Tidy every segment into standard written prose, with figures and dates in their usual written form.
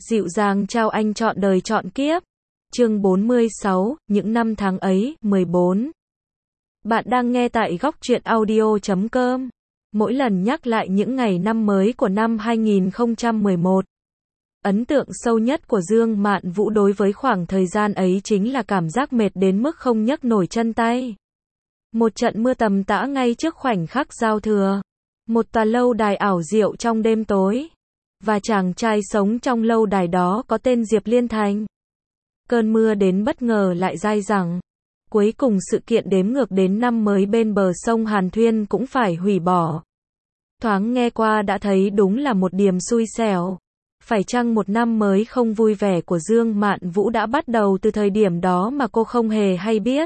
Dịu dàng trao anh trọn đời trọn kiếp. Chương 46, những năm tháng ấy, 14. Bạn đang nghe tại góc truyện audio.com. Mỗi lần nhắc lại những ngày năm mới của năm 2011, ấn tượng sâu nhất của Dương Mạn Vũ đối với khoảng thời gian ấy chính là cảm giác mệt đến mức không nhấc nổi chân tay. Một trận mưa tầm tã ngay trước khoảnh khắc giao thừa. Một tòa lâu đài ảo diệu trong đêm tối. Và chàng trai sống trong lâu đài đó có tên Diệp Liên Thành. Cơn mưa đến bất ngờ lại dai dẳng. Cuối cùng sự kiện đếm ngược đến năm mới bên bờ sông Hàn Thuyên cũng phải hủy bỏ. Thoáng nghe qua đã thấy đúng là một điềm xui xẻo. Phải chăng một năm mới không vui vẻ của Dương Mạn Vũ đã bắt đầu từ thời điểm đó mà cô không hề hay biết.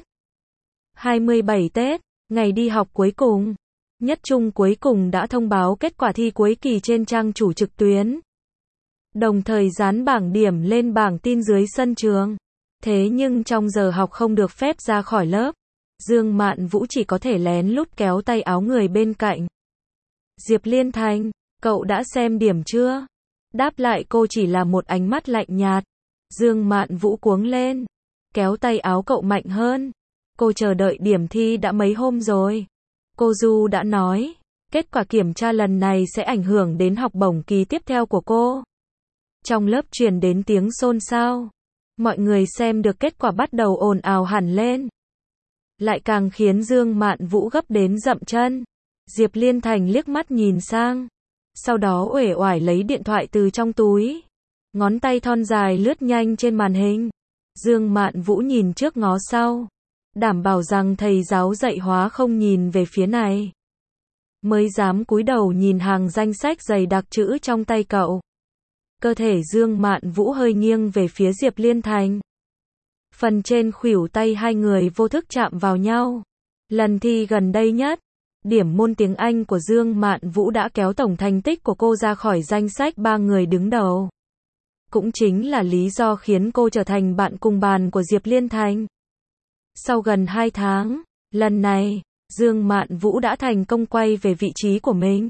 27 Tết, ngày đi học cuối cùng. Nhất Trung cuối cùng đã thông báo kết quả thi cuối kỳ trên trang chủ trực tuyến. Đồng thời dán bảng điểm lên bảng tin dưới sân trường. Thế nhưng trong giờ học không được phép ra khỏi lớp. Dương Mạn Vũ chỉ có thể lén lút kéo tay áo người bên cạnh. Diệp Liên Thành, cậu đã xem điểm chưa? Đáp lại cô chỉ là một ánh mắt lạnh nhạt. Dương Mạn Vũ cuống lên. Kéo tay áo cậu mạnh hơn. Cô chờ đợi điểm thi đã mấy hôm rồi. Cô Du đã nói, kết quả kiểm tra lần này sẽ ảnh hưởng đến học bổng kỳ tiếp theo của cô. Trong lớp truyền đến tiếng xôn xao. Mọi người xem được kết quả bắt đầu ồn ào hẳn lên. Lại càng khiến Dương Mạn Vũ gấp đến dậm chân. Diệp Liên Thành liếc mắt nhìn sang. Sau đó uể oải lấy điện thoại từ trong túi. Ngón tay thon dài lướt nhanh trên màn hình. Dương Mạn Vũ nhìn trước ngó sau. Đảm bảo rằng thầy giáo dạy hóa không nhìn về phía này. Mới dám cúi đầu nhìn hàng danh sách dày đặc chữ trong tay cậu. Cơ thể Dương Mạn Vũ hơi nghiêng về phía Diệp Liên Thành. Phần trên khuỷu tay hai người vô thức chạm vào nhau. Lần thi gần đây nhất, điểm môn tiếng Anh của Dương Mạn Vũ đã kéo tổng thành tích của cô ra khỏi danh sách 3 người đứng đầu. Cũng chính là lý do khiến cô trở thành bạn cùng bàn của Diệp Liên Thành. Sau gần 2 tháng, lần này, Dương Mạn Vũ đã thành công quay về vị trí của mình.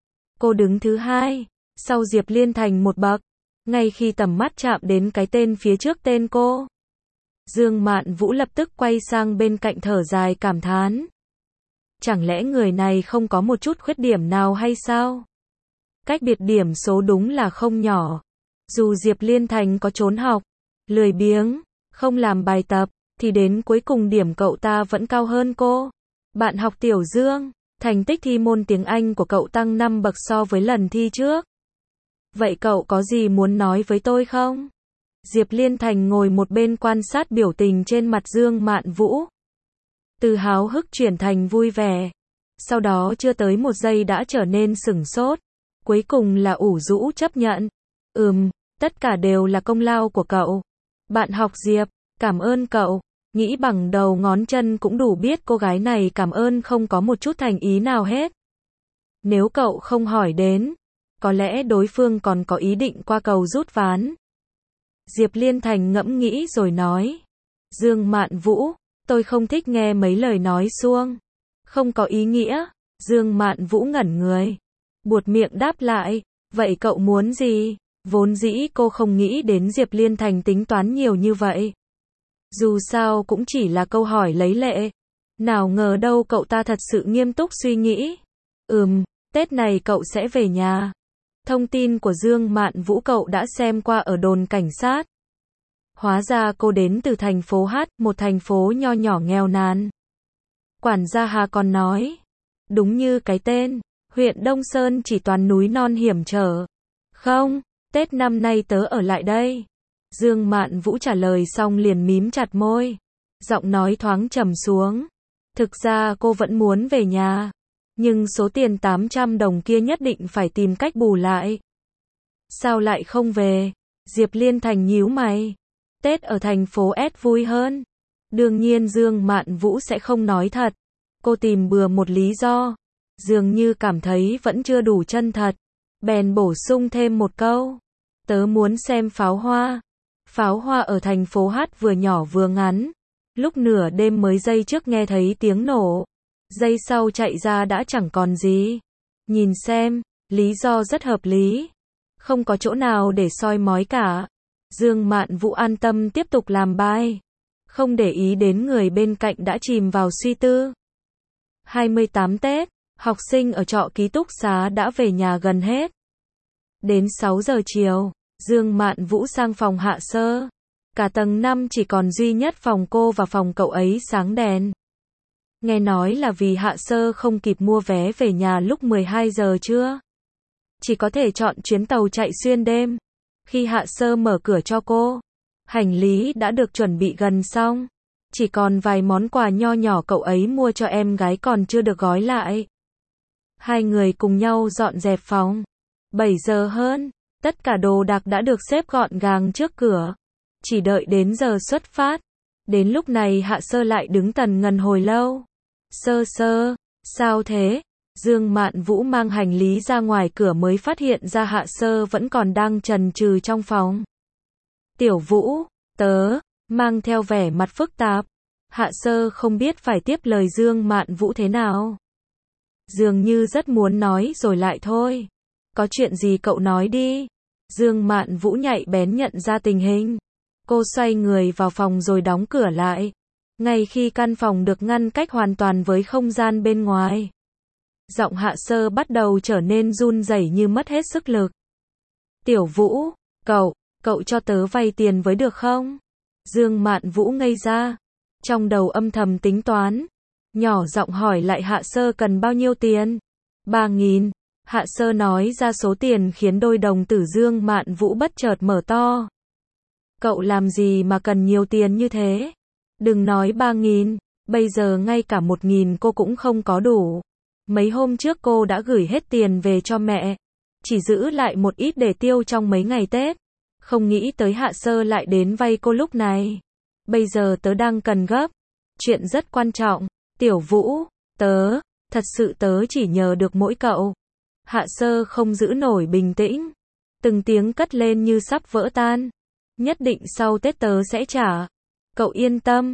Cô đứng thứ 2, sau Diệp Liên Thành một bậc, ngay khi tầm mắt chạm đến cái tên phía trước tên cô. Dương Mạn Vũ lập tức quay sang bên cạnh thở dài cảm thán. Chẳng lẽ người này không có một chút khuyết điểm nào hay sao? Cách biệt điểm số đúng là không nhỏ. Dù Diệp Liên Thành có trốn học, lười biếng, không làm bài tập, thì đến cuối cùng điểm cậu ta vẫn cao hơn cô. Bạn học Tiểu Dương, thành tích thi môn tiếng Anh của cậu tăng 5 bậc so với lần thi trước. Vậy cậu có gì muốn nói với tôi không? Diệp Liên Thành ngồi một bên quan sát biểu tình trên mặt Dương Mạn Vũ. Từ háo hức chuyển thành vui vẻ. Sau đó chưa tới một giây đã trở nên sửng sốt. Cuối cùng là ủ rũ chấp nhận. Tất cả đều là công lao của cậu. Bạn học Diệp, cảm ơn cậu. Nghĩ bằng đầu ngón chân cũng đủ biết cô gái này cảm ơn không có một chút thành ý nào hết. Nếu cậu không hỏi đến, có lẽ đối phương còn có ý định qua cầu rút ván. Diệp Liên Thành ngẫm nghĩ rồi nói. Dương Mạn Vũ, tôi không thích nghe mấy lời nói suông. Không có ý nghĩa. Dương Mạn Vũ ngẩn người. Buột miệng đáp lại. Vậy cậu muốn gì? Vốn dĩ cô không nghĩ đến Diệp Liên Thành tính toán nhiều như vậy. Dù sao cũng chỉ là câu hỏi lấy lệ. Nào ngờ đâu cậu ta thật sự nghiêm túc suy nghĩ. Tết này cậu sẽ về nhà. Thông tin của Dương Mạn Vũ cậu đã xem qua ở đồn cảnh sát. Hóa ra cô đến từ thành phố H, một thành phố nho nhỏ nghèo nàn. Quản gia Hà còn nói. Đúng như cái tên, huyện Đông Sơn chỉ toàn núi non hiểm trở. Không, Tết năm nay tớ ở lại đây. Dương Mạn Vũ trả lời xong liền mím chặt môi. Giọng nói thoáng trầm xuống. Thực ra cô vẫn muốn về nhà. Nhưng số tiền 800 đồng kia nhất định phải tìm cách bù lại. Sao lại không về? Diệp Liên Thành nhíu mày. Tết ở thành phố S vui hơn. Đương nhiên Dương Mạn Vũ sẽ không nói thật. Cô tìm bừa một lý do. Dường như cảm thấy vẫn chưa đủ chân thật. Bèn bổ sung thêm một câu. Tớ muốn xem pháo hoa. Pháo hoa ở thành phố H vừa nhỏ vừa ngắn. Lúc nửa đêm mới giây trước nghe thấy tiếng nổ. Giây sau chạy ra đã chẳng còn gì. Nhìn xem, lý do rất hợp lý. Không có chỗ nào để soi mói cả. Dương Mạn Vũ an tâm tiếp tục làm bài. Không để ý đến người bên cạnh đã chìm vào suy tư. 28 Tết, học sinh ở trọ ký túc xá đã về nhà gần hết. Đến 6 giờ chiều, Dương Mạn Vũ sang phòng Hạ Sơ. Cả tầng 5 chỉ còn duy nhất phòng cô và phòng cậu ấy sáng đèn. Nghe nói là vì Hạ Sơ không kịp mua vé về nhà lúc 12 giờ trưa. Chỉ có thể chọn chuyến tàu chạy xuyên đêm. Khi Hạ Sơ mở cửa cho cô, hành lý đã được chuẩn bị gần xong. Chỉ còn vài món quà nho nhỏ cậu ấy mua cho em gái còn chưa được gói lại. Hai người cùng nhau dọn dẹp phòng. 7 giờ hơn, tất cả đồ đạc đã được xếp gọn gàng trước cửa. Chỉ đợi đến giờ xuất phát. Đến lúc này Hạ Sơ lại đứng tần ngần hồi lâu. Sơ, sao thế? Dương Mạn Vũ mang hành lý ra ngoài cửa mới phát hiện ra Hạ Sơ vẫn còn đang chần chừ trong phòng. Tiểu Vũ, tớ, mang theo vẻ mặt phức tạp. Hạ Sơ không biết phải tiếp lời Dương Mạn Vũ thế nào. Dường như rất muốn nói rồi lại thôi. Có chuyện gì cậu nói đi. Dương Mạn Vũ nhạy bén nhận ra tình hình. Cô xoay người vào phòng rồi đóng cửa lại. Ngay khi căn phòng được ngăn cách hoàn toàn với không gian bên ngoài. Giọng Hạ Sơ bắt đầu trở nên run rẩy như mất hết sức lực. Tiểu Vũ, cậu cho tớ vay tiền với được không? Dương Mạn Vũ ngây ra. Trong đầu âm thầm tính toán. Nhỏ giọng hỏi lại Hạ Sơ cần bao nhiêu tiền? 3.000. Hạ Sơ nói ra số tiền khiến đôi đồng tử Dương Mạn Vũ bất chợt mở to. Cậu làm gì mà cần nhiều tiền như thế? Đừng nói 3.000, bây giờ ngay cả 1.000 cô cũng không có đủ. Mấy hôm trước cô đã gửi hết tiền về cho mẹ. Chỉ giữ lại một ít để tiêu trong mấy ngày Tết. Không nghĩ tới Hạ Sơ lại đến vay cô lúc này. Bây giờ tớ đang cần gấp. Chuyện rất quan trọng. Tiểu Vũ, thật sự tớ chỉ nhờ được mỗi cậu. Hạ Sơ không giữ nổi bình tĩnh. Từng tiếng cất lên như sắp vỡ tan. Nhất định sau Tết tớ sẽ trả. Cậu yên tâm,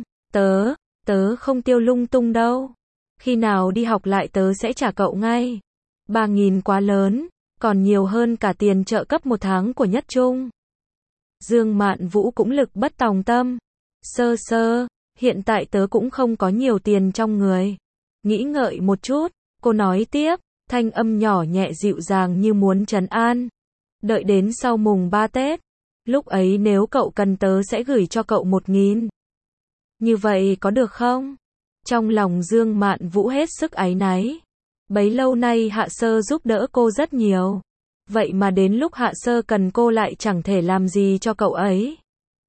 tớ không tiêu lung tung đâu. Khi nào đi học lại tớ sẽ trả cậu ngay. 3.000 quá lớn, còn nhiều hơn cả tiền trợ cấp 1 tháng của Nhất Trung. Dương Mạn Vũ cũng lực bất tòng tâm. Sơ, hiện tại tớ cũng không có nhiều tiền trong người. Nghĩ ngợi một chút, cô nói tiếp, thanh âm nhỏ nhẹ dịu dàng như muốn trấn an. Đợi đến sau mùng 3 Tết, lúc ấy nếu cậu cần tớ sẽ gửi cho cậu 1.000. Như vậy có được không? Trong lòng Dương Mạn Vũ hết sức áy náy. Bấy lâu nay Hạ Sơ giúp đỡ cô rất nhiều. Vậy mà đến lúc Hạ Sơ cần cô lại chẳng thể làm gì cho cậu ấy.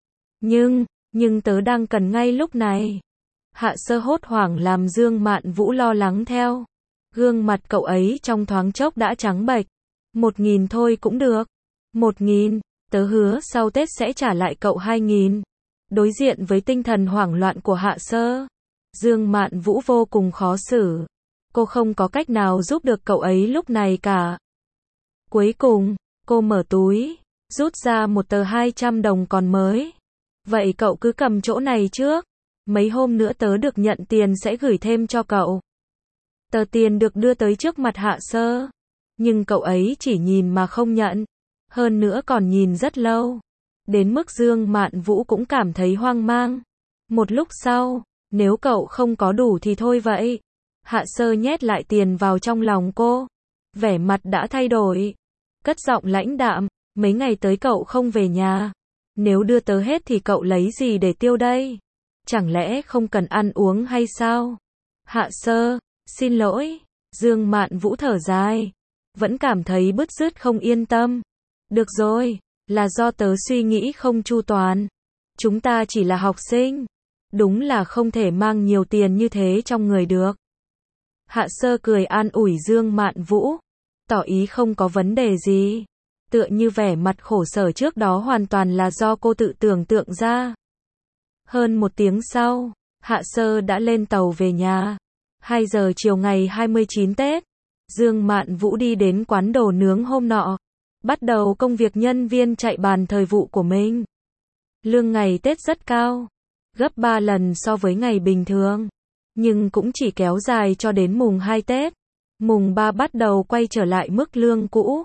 Nhưng tớ đang cần ngay lúc này. Hạ Sơ hốt hoảng làm Dương Mạn Vũ lo lắng theo. Gương mặt cậu ấy trong thoáng chốc đã trắng bệch. 1.000 thôi cũng được. 1.000, tớ hứa sau Tết sẽ trả lại cậu 2.000. Đối diện với tinh thần hoảng loạn của Hạ Sơ, Dương Mạn Vũ vô cùng khó xử. Cô không có cách nào giúp được cậu ấy lúc này cả. Cuối cùng, cô mở túi, rút ra một tờ 200 đồng còn mới. Vậy cậu cứ cầm chỗ này trước. Mấy hôm nữa tớ được nhận tiền sẽ gửi thêm cho cậu. Tờ tiền được đưa tới trước mặt Hạ Sơ. Nhưng cậu ấy chỉ nhìn mà không nhận. Hơn nữa còn nhìn rất lâu. Đến mức Dương Mạn Vũ cũng cảm thấy hoang mang. Một lúc sau, nếu cậu không có đủ thì thôi vậy. Hạ Sơ nhét lại tiền vào trong lòng cô. Vẻ mặt đã thay đổi. Cất giọng lãnh đạm, mấy ngày tới cậu không về nhà. Nếu đưa tớ hết thì cậu lấy gì để tiêu đây? Chẳng lẽ không cần ăn uống hay sao? Hạ Sơ, xin lỗi. Dương Mạn Vũ thở dài. Vẫn cảm thấy bứt rứt không yên tâm. Được rồi, là do tớ suy nghĩ không chu toàn. Chúng ta chỉ là học sinh. Đúng là không thể mang nhiều tiền như thế trong người được. Hạ Sơ cười an ủi Dương Mạn Vũ. Tỏ ý không có vấn đề gì. Tựa như vẻ mặt khổ sở trước đó hoàn toàn là do cô tự tưởng tượng ra. Hơn 1 tiếng sau, Hạ Sơ đã lên tàu về nhà. 2 giờ chiều ngày 29 Tết, Dương Mạn Vũ đi đến quán đồ nướng hôm nọ. Bắt đầu công việc nhân viên chạy bàn thời vụ của mình. Lương ngày Tết rất cao, gấp 3 lần so với ngày bình thường. Nhưng cũng chỉ kéo dài cho đến mùng 2 Tết. Mùng 3 bắt đầu quay trở lại mức lương cũ.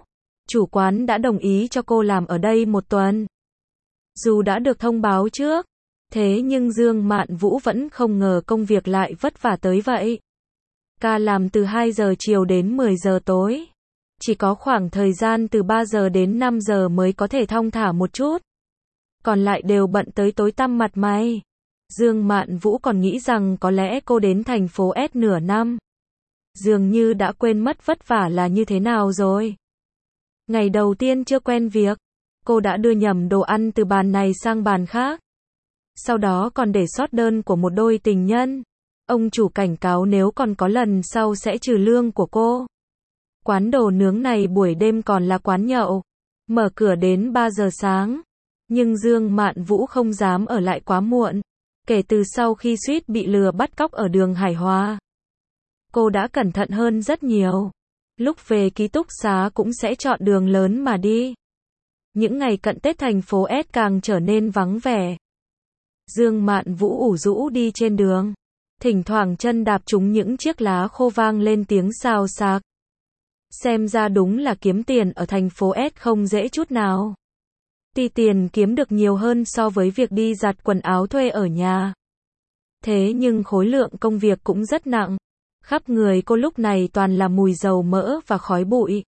Chủ quán đã đồng ý cho cô làm ở đây 1 tuần. Dù đã được thông báo trước, thế nhưng Dương Mạn Vũ vẫn không ngờ công việc lại vất vả tới vậy. Ca làm từ 2 giờ chiều đến 10 giờ tối. Chỉ có khoảng thời gian từ 3 giờ đến 5 giờ mới có thể thong thả một chút. Còn lại đều bận tới tối tăm mặt mày. Dương Mạn Vũ còn nghĩ rằng có lẽ cô đến thành phố S nửa năm. Dường như đã quên mất vất vả là như thế nào rồi. Ngày đầu tiên chưa quen việc, cô đã đưa nhầm đồ ăn từ bàn này sang bàn khác. Sau đó còn để sót đơn của một đôi tình nhân. Ông chủ cảnh cáo nếu còn có lần sau sẽ trừ lương của cô. Quán đồ nướng này buổi đêm còn là quán nhậu. Mở cửa đến 3 giờ sáng. Nhưng Dương Mạn Vũ không dám ở lại quá muộn. Kể từ sau khi suýt bị lừa bắt cóc ở đường Hải Hòa, cô đã cẩn thận hơn rất nhiều. Lúc về ký túc xá cũng sẽ chọn đường lớn mà đi. Những ngày cận Tết thành phố S càng trở nên vắng vẻ. Dương Mạn Vũ ủ rũ đi trên đường. Thỉnh thoảng chân đạp trúng những chiếc lá khô vang lên tiếng xào xạc. Xem ra đúng là kiếm tiền ở thành phố S không dễ chút nào. Tuy tiền kiếm được nhiều hơn so với việc đi giặt quần áo thuê ở nhà. Thế nhưng khối lượng công việc cũng rất nặng. Khắp người cô lúc này toàn là mùi dầu mỡ và khói bụi.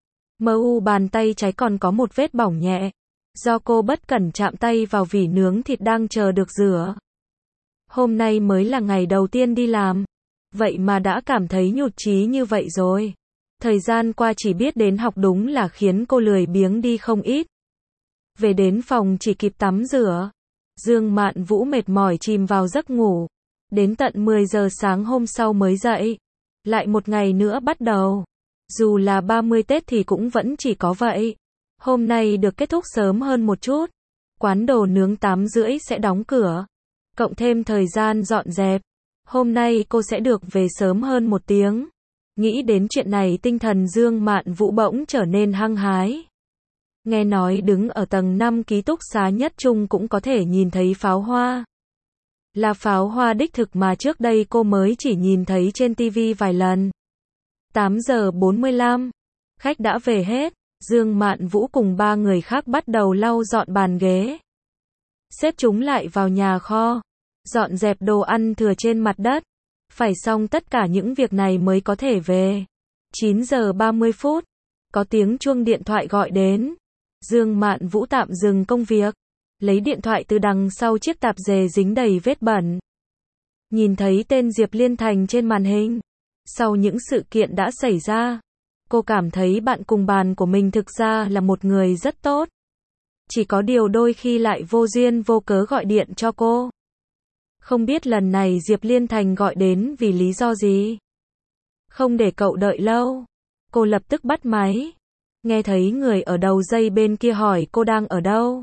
Bàn tay trái còn có một vết bỏng nhẹ. Do cô bất cẩn chạm tay vào vỉ nướng thịt đang chờ được rửa. Hôm nay mới là ngày đầu tiên đi làm. Vậy mà đã cảm thấy nhụt chí như vậy rồi. Thời gian qua chỉ biết đến học đúng là khiến cô lười biếng đi không ít. Về đến phòng chỉ kịp tắm rửa. Dương Mạn Vũ mệt mỏi chìm vào giấc ngủ. Đến tận 10 giờ sáng hôm sau mới dậy. Lại một ngày nữa bắt đầu. Dù là 30 Tết thì cũng vẫn chỉ có vậy. Hôm nay được kết thúc sớm hơn một chút. Quán đồ nướng 8 rưỡi sẽ đóng cửa. Cộng thêm thời gian dọn dẹp. Hôm nay cô sẽ được về sớm hơn 1 tiếng. Nghĩ đến chuyện này tinh thần Dương Mạn Vũ bỗng trở nên hăng hái. Nghe nói đứng ở tầng 5 ký túc xá nhất trung cũng có thể nhìn thấy pháo hoa. Là pháo hoa đích thực mà trước đây cô mới chỉ nhìn thấy trên TV vài lần. 8 giờ 45. Khách đã về hết. Dương Mạn Vũ cùng 3 người khác bắt đầu lau dọn bàn ghế. Xếp chúng lại vào nhà kho. Dọn dẹp đồ ăn thừa trên mặt đất. Phải xong tất cả những việc này mới có thể về. 9 giờ 30 phút. Có tiếng chuông điện thoại gọi đến. Dương Mạn Vũ tạm dừng công việc. Lấy điện thoại từ đằng sau chiếc tạp dề dính đầy vết bẩn. Nhìn thấy tên Diệp Liên Thành trên màn hình. Sau những sự kiện đã xảy ra, cô cảm thấy bạn cùng bàn của mình thực ra là một người rất tốt. Chỉ có điều đôi khi lại vô duyên vô cớ gọi điện cho cô. Không biết lần này Diệp Liên Thành gọi đến vì lý do gì. Không để cậu đợi lâu. Cô lập tức bắt máy. Nghe thấy người ở đầu dây bên kia hỏi cô đang ở đâu.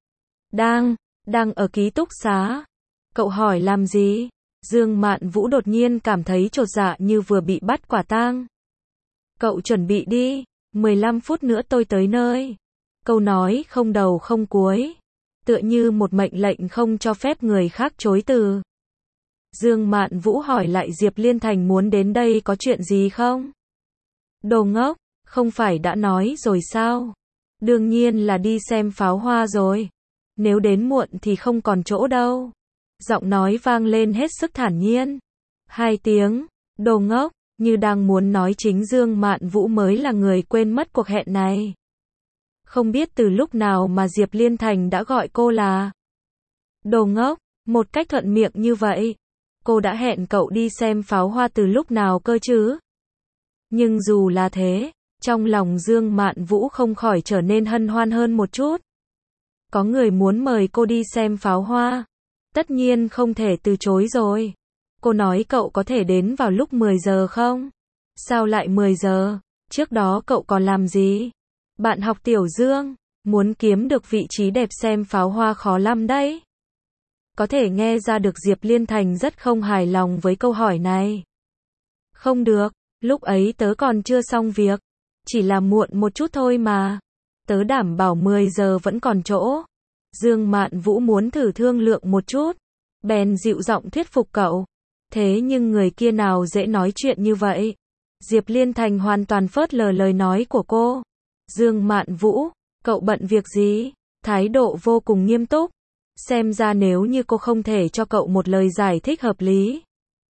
Đang ở ký túc xá. Cậu hỏi làm gì? Dương Mạn Vũ đột nhiên cảm thấy chột dạ như vừa bị bắt quả tang. Cậu chuẩn bị đi, 15 phút nữa tôi tới nơi. Câu nói không đầu không cuối. Tựa như một mệnh lệnh không cho phép người khác chối từ. Dương Mạn Vũ hỏi lại Diệp Liên Thành muốn đến đây có chuyện gì không? Đồ ngốc, không phải đã nói rồi sao? Đương nhiên là đi xem pháo hoa rồi. Nếu đến muộn thì không còn chỗ đâu. Giọng nói vang lên hết sức thản nhiên. 2 tiếng, đồ ngốc, như đang muốn nói chính Dương Mạn Vũ mới là người quên mất cuộc hẹn này. Không biết từ lúc nào mà Diệp Liên Thành đã gọi cô là đồ ngốc, một cách thuận miệng như vậy. Cô đã hẹn cậu đi xem pháo hoa từ lúc nào cơ chứ? Nhưng dù là thế, trong lòng Dương Mạn Vũ không khỏi trở nên hân hoan hơn một chút. Có người muốn mời cô đi xem pháo hoa. Tất nhiên không thể từ chối rồi. Cô nói cậu có thể đến vào lúc 10 giờ không? Sao lại 10 giờ? Trước đó cậu còn làm gì? Bạn học Tiểu Dương, muốn kiếm được vị trí đẹp xem pháo hoa khó lắm đấy. Có thể nghe ra được Diệp Liên Thành rất không hài lòng với câu hỏi này. Không được, lúc ấy tớ còn chưa xong việc. Chỉ là muộn một chút thôi mà. Tớ đảm bảo 10 giờ vẫn còn chỗ. Dương Mạn Vũ muốn thử thương lượng một chút. Bèn dịu giọng thuyết phục cậu. Thế nhưng người kia nào dễ nói chuyện như vậy. Diệp Liên Thành hoàn toàn phớt lờ lời nói của cô. Dương Mạn Vũ, cậu bận việc gì? Thái độ vô cùng nghiêm túc. Xem ra nếu như cô không thể cho cậu một lời giải thích hợp lý,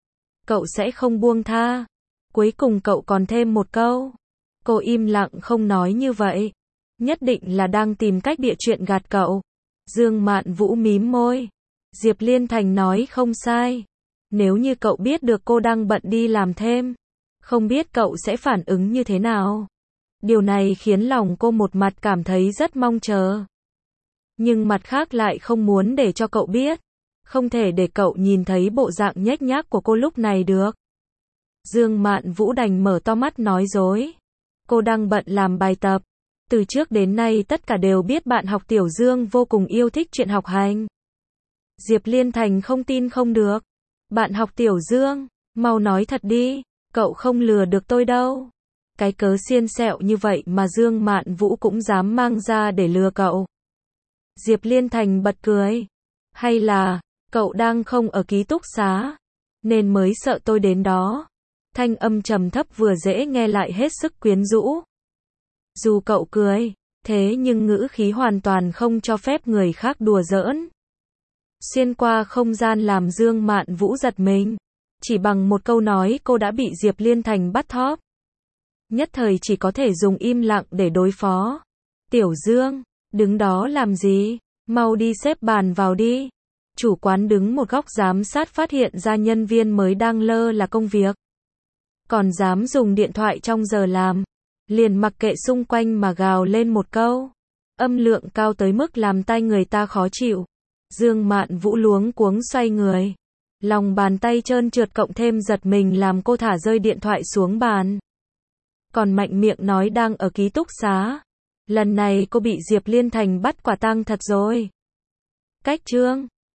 cậu sẽ không buông tha. Cuối cùng cậu còn thêm một câu. Cô im lặng không nói như vậy. Nhất định là đang tìm cách bịa chuyện gạt cậu. Dương Mạn Vũ mím môi. Diệp Liên Thành nói không sai. Nếu như cậu biết được cô đang bận đi làm thêm, không biết cậu sẽ phản ứng như thế nào. Điều này khiến lòng cô một mặt cảm thấy rất mong chờ, nhưng mặt khác lại không muốn để cho cậu biết. Không thể để cậu nhìn thấy bộ dạng nhếch nhác của cô lúc này được. Dương Mạn Vũ đành mở to mắt nói dối. Cô đang bận làm bài tập. Từ trước đến nay tất cả đều biết bạn học Tiểu Dương vô cùng yêu thích chuyện học hành. Diệp Liên Thành không tin không được. Bạn học Tiểu Dương, mau nói thật đi, cậu không lừa được tôi đâu. Cái cớ xiên xẹo như vậy mà Dương Mạn Vũ cũng dám mang ra để lừa cậu. Diệp Liên Thành bật cười. Hay là, cậu đang không ở ký túc xá, nên mới sợ tôi đến đó. Thanh âm trầm thấp vừa dễ nghe lại hết sức quyến rũ. Dù cậu cười, thế nhưng ngữ khí hoàn toàn không cho phép người khác đùa giỡn. Xuyên qua không gian làm Dương Mạn Vũ giật mình. Chỉ bằng một câu nói cô đã bị Diệp Liên Thành bắt thóp. Nhất thời chỉ có thể dùng im lặng để đối phó. Tiểu Dương, đứng đó làm gì? Mau đi xếp bàn vào đi. Chủ quán đứng một góc giám sát phát hiện ra nhân viên mới đang lơ là công việc, còn dám dùng điện thoại trong giờ làm. Liền mặc kệ xung quanh mà gào lên một câu. Âm lượng cao tới mức làm tai người ta khó chịu. Dương Mạn Vũ luống cuống xoay người. Lòng bàn tay trơn trượt cộng thêm giật mình làm cô thả rơi điện thoại xuống bàn. Còn mạnh miệng nói đang ở ký túc xá. Lần này cô bị Diệp Liên Thành bắt quả tang thật rồi. Cách chương